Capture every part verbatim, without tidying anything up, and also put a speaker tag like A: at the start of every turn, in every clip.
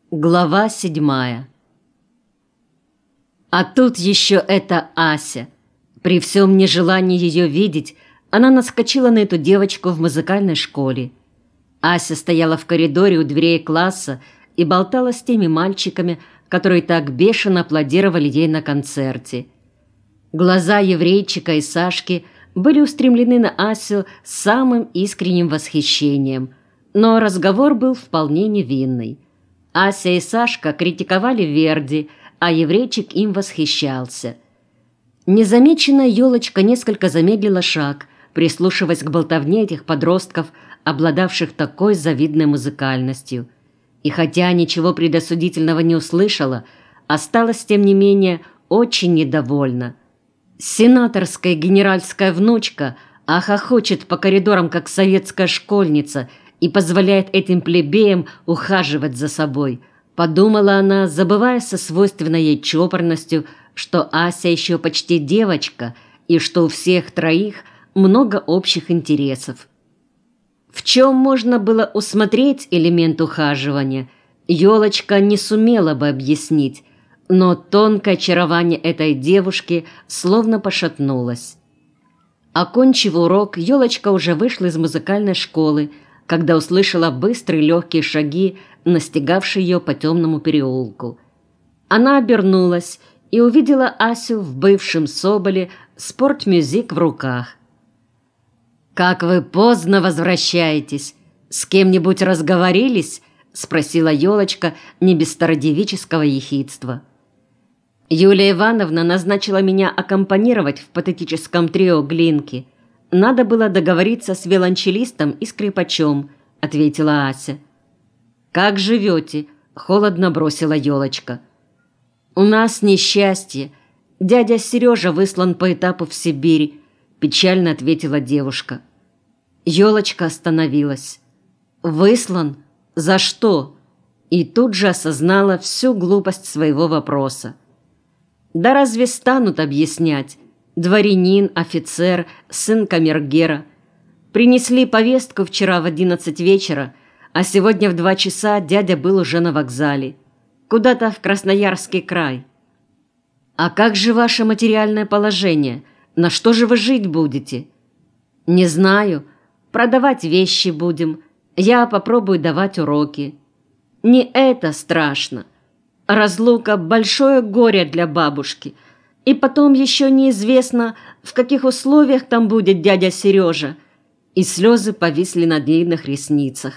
A: Глава седьмая. А тут еще эта Ася. При всем нежелании ее видеть, она наскочила на эту девочку в музыкальной школе. Ася стояла в коридоре у дверей класса и болтала с теми мальчиками, которые так бешено аплодировали ей на концерте. Глаза еврейчика и Сашки были устремлены на Асю с самым искренним восхищением, но разговор был вполне невинный. Ася и Сашка критиковали Верди, а еврейчик им восхищался. Незамеченная елочка несколько замедлила шаг, прислушиваясь к болтовне этих подростков, обладавших такой завидной музыкальностью. И хотя ничего предосудительного не услышала, осталась, тем не менее, очень недовольна. Сенаторская генеральская внучка ахохочет по коридорам, как советская школьница, и позволяет этим плебеям ухаживать за собой. Подумала она, забывая со свойственной ей чопорностью, что Ася еще почти девочка и что у всех троих много общих интересов. В чем можно было усмотреть элемент ухаживания, елочка не сумела бы объяснить, но тонкое очарование этой девушки словно пошатнулось. Окончив урок, елочка уже вышла из музыкальной школы, когда услышала быстрые легкие шаги, настигавшие ее по темному переулку. Она обернулась и увидела Асю в бывшем Соболе спортмюзик в руках. «Как вы поздно возвращаетесь! С кем-нибудь разговорились?» — спросила елочка не без стародевического ехидства. «Юлия Ивановна назначила меня аккомпанировать в патетическом трио Глинки. Надо было договориться с виолончелистом и скрипачом», — ответила Ася. «Как живете?» — холодно бросила елочка. «У нас несчастье. Дядя Сережа выслан по этапу в Сибирь», — печально ответила девушка. Елочка остановилась. «Выслан? За что?» И тут же осознала всю глупость своего вопроса. «Да разве станут объяснять? Дворянин, офицер, сын камергера. Принесли повестку вчера в одиннадцать вечера, а сегодня в два часа дядя был уже на вокзале. Куда-то в Красноярский край. А как же ваше материальное положение? На что же вы жить будете?» «Не знаю. Продавать вещи будем. Я попробую давать уроки». «Не это страшно. Разлука – большое горе для бабушки. И потом еще неизвестно, в каких условиях там будет дядя Сережа». И слезы повисли на длинных ресницах.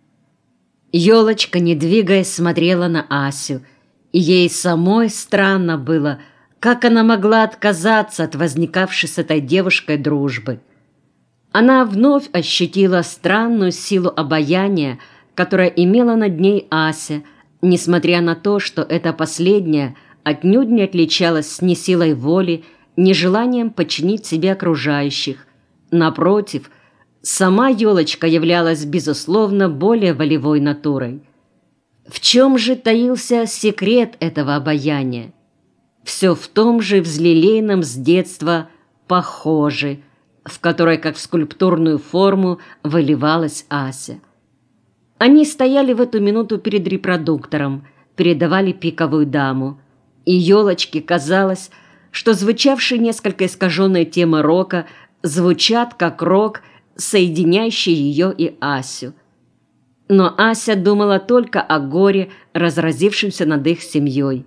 A: Елочка, не двигаясь, смотрела на Асю. И ей самой странно было, как она могла отказаться от возникавшей с этой девушкой дружбы. Она вновь ощутила странную силу обаяния, которая имела над ней Ася, несмотря на то, что эта последняя отнюдь не отличалась ни силой воли, ни желанием подчинить себе окружающих. Напротив, сама елочка являлась, безусловно, более волевой натурой. В чем же таился секрет этого обаяния? Все в том же взлелеянном с детства «похоже», в которой, как в скульптурную форму, выливалась Ася. Они стояли в эту минуту перед репродуктором, передавали «Пиковую даму». И елочке казалось, что звучавшие несколько искаженные темы рока звучат как рок, соединяющий ее и Асю. Но Ася думала только о горе, разразившемся над их семьей.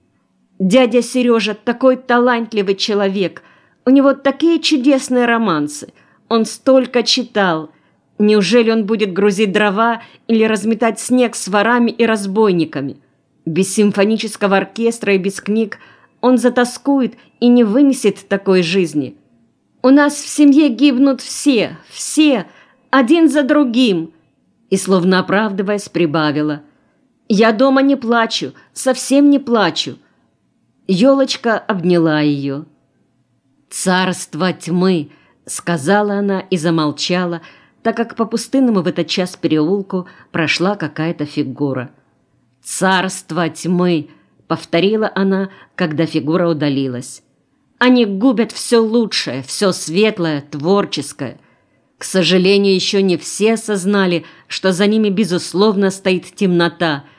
A: «Дядя Сережа такой талантливый человек, у него такие чудесные романсы, он столько читал. Неужели он будет грузить дрова или разметать снег с ворами и разбойниками? Без симфонического оркестра и без книг он затоскует и не вынесет такой жизни. У нас в семье гибнут все, все, один за другим». И, словно оправдываясь, прибавила: «Я дома не плачу, совсем не плачу». Елочка обняла ее. «Царство тьмы», — сказала она и замолчала, так как по пустынному в этот час переулку прошла какая-то фигура. «Царство тьмы», — повторила она, когда фигура удалилась. «Они губят все лучшее, все светлое, творческое. К сожалению, еще не все осознали, что за ними, безусловно, стоит темнота,